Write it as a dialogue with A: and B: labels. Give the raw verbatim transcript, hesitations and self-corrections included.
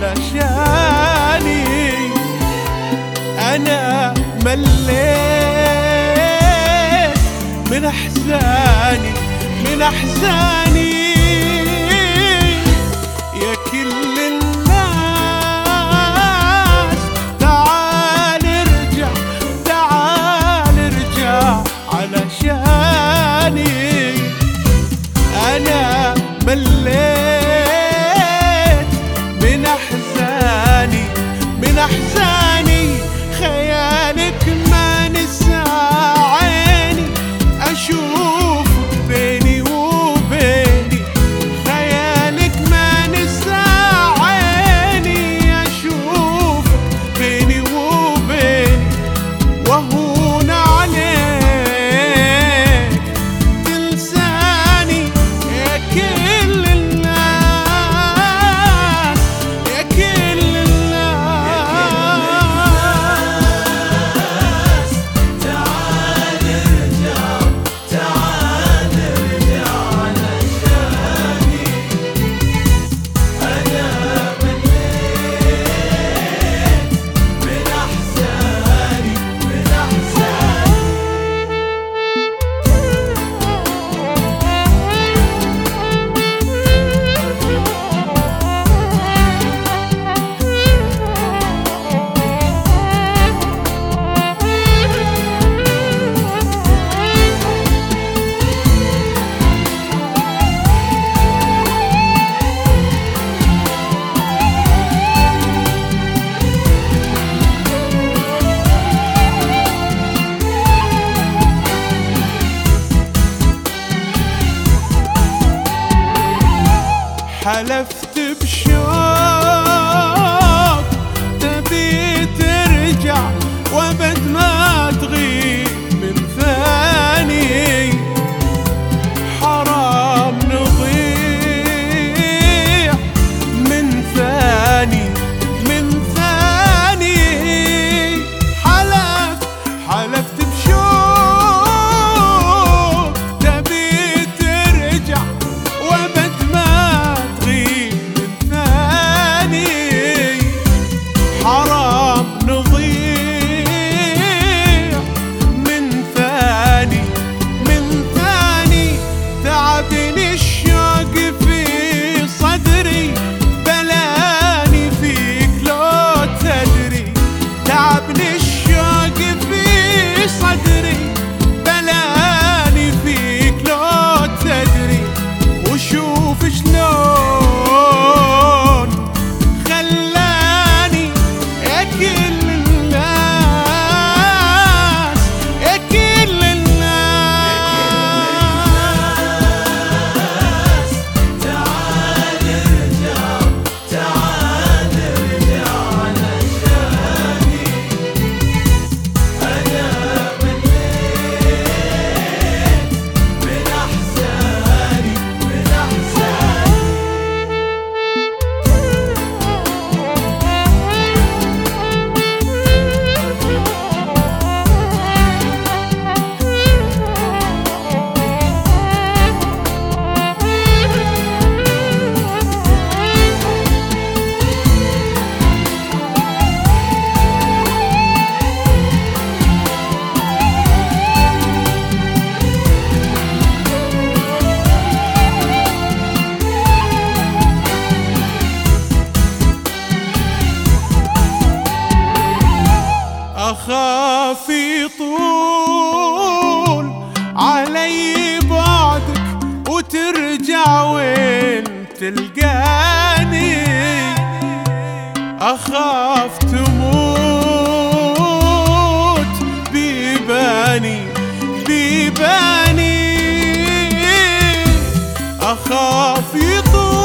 A: علشاني. أنا مليت من أحزاني من أحزاني يا كل الناس تعال ارجع تعال ارجع علشاني. أنا مليت من أحزاني من أحزاني خيالك ما نسى عيني أشوف بيني وبيني. خيالك ما نسى عيني أشوف بيني وبيني وهون عليك تنساني يا كل الناس يا كل الناس. تعال ارجع تعال ارجع علشاني. أنا مليت من أحزاني من أحزاني. حلفت بشوق تبي ترجع وابد ما تغيب من ثاني. حرام نضيع من ثاني من ثاني. حلفت حلفت بشوق تبي ترجع وابد ما حرام نضيع من ثاني من ثاني. تعبني الشوق في صدري بلاني فيك لو تدري. تعبني الشوق في صدري بلاني فيك لو تدري. وشوف شلون خلاني يا كل الناس يا كل الناس. تعال ارجع تعال ارجع علشاني. أنا مليت من أحزاني من أحزاني. أخاف يطول علي بعدك وترجع وين تلقاني. أخاف تموت بيباني بيباني. أخاف يطول